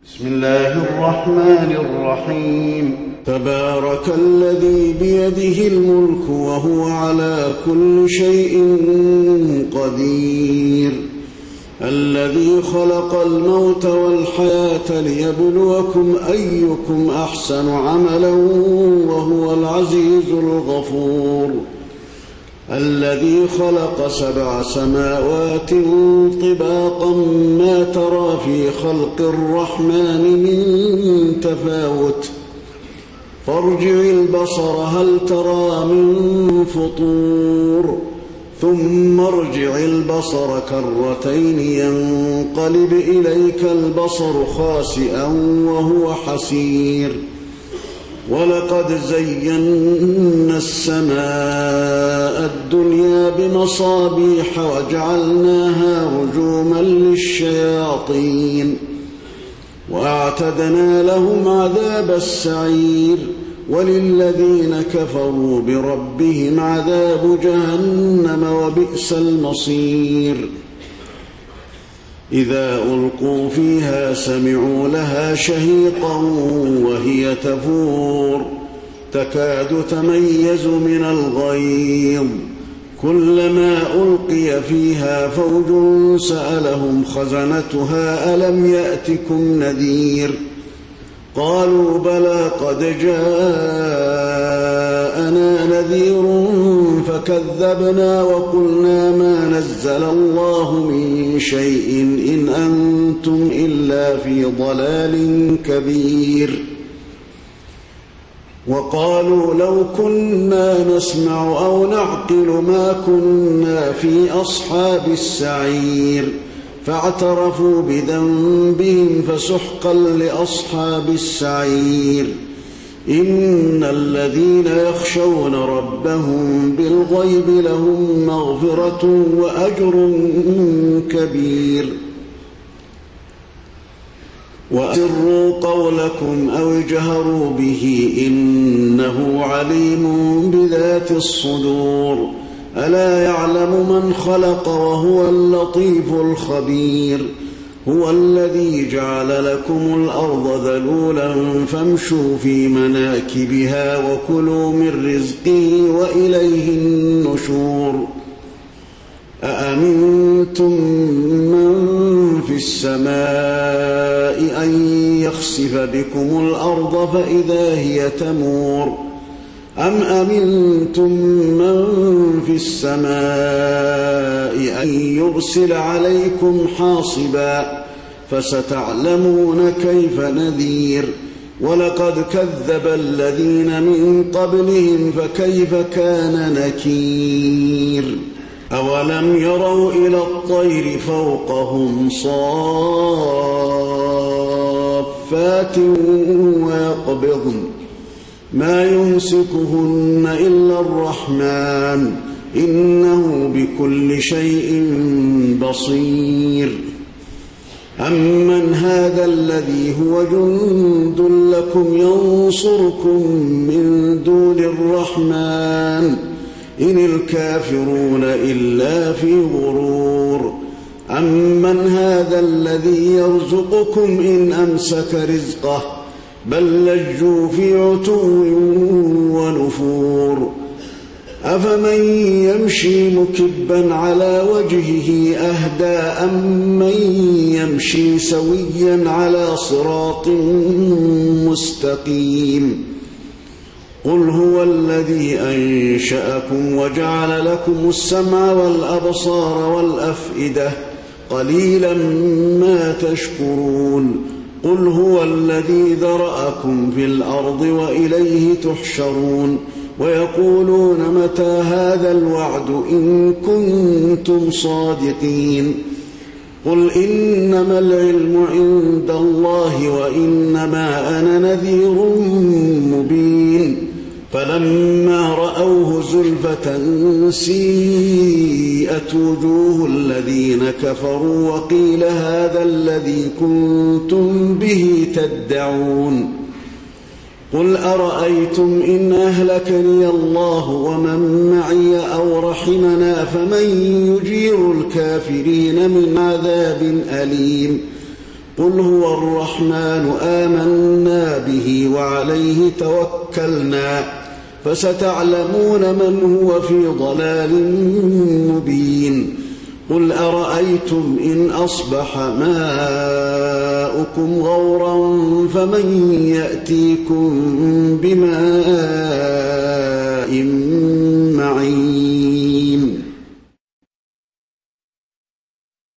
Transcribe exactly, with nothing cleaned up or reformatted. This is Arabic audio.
بسم الله الرحمن الرحيم. تبارك الذي بيده الملك وهو على كل شيء قدير، الذي خلق الموت والحياة ليبلوكم أيكم أحسن عملا وهو العزيز الغفور، الذي خلق سبع سماوات طباقا ما ترى في خلق الرحمن من تفاوت، فارجع البصر هل ترى من فطور، ثم ارجع البصر كرتين ينقلب إليك البصر خاسئا وهو حسير، ولقد زينا السماء الدنيا بمصابيح وجعلناها رجوما للشياطين، وأعتدنا لهم عذاب السعير، وللذين كفروا بربهم عذاب جهنم وبئس المصير. إذا ألقوا فيها سمعوا لها شهيقا وهي تفور، تكاد تميز من الغيظ، كلما ألقي فيها فوج سألهم خزنتها ألم يأتكم نذير، قالوا بلى قد جاءنا نذير فكذبنا وقلنا ما نزل الله من شيء إن أنتم إلا في ضلال كبير، وقالوا لو كنا نسمع أو نعقل ما كنا في أصحاب السعير، فاعترفوا بذنبهم فسحقا لأصحاب السعير. إن الذين يخشون ربهم بالغيب لهم مغفرة وأجر كبير. وأسروا قولكم أو اجهروا به إنه عليم بذات الصدور، ألا يعلم من خلق وهو اللطيف الخبير. هو الذي جعل لكم الأرض ذلولا فامشوا في مناكبها وكلوا من رزقه وإليه النشور. أأمنتم من في السماء أن يخسف بكم الأرض فإذا هي تمور، أم أمنتم من في السماء أن يرسل عليكم حاصبا، فستعلمون كيف نذير. ولقد كذب الذين من قبلهم فكيف كان نكير. أولم يروا إلى الطير فوقهم صافات ويقبضن ما يمسكهن إلا الرحمن إنه بكل شيء بصير. أمن هذا الذي هو جند لكم ينصركم من دون الرحمن إن الكافرون إلا في غرور. أمن هذا الذي يرزقكم إن أمسك رزقه بل لجوا في عتو ونفور. أفمن يمشي مكبا على وجهه أهدى أمن يمشي سويا على صراط مستقيم. قل هو الذي أنشأكم وجعل لكم السمع والأبصار والأفئدة قليلا ما تشكرون. قل هو الذي ذرأكم في الأرض وإليه تحشرون. ويقولون متى هذا الوعد إن كنتم صادقين. قل إنما العلم عند الله وإنما أنا نذير مبين. فلما رأوه زلفة سيئت وجوه الذين كفروا وقيل هذا الذي كنتم به تدعون. قل أرأيتم إن أهلكني الله ومن معي أو رحمنا فمن يجير الكافرين من عذاب أليم. قل هو الرحمن آمنا به وعليه توكلنا فستعلمون من هو في ضلال مبين قل أرأيتم إن أصبح ماؤكم غورا فمن يأتيكم بماء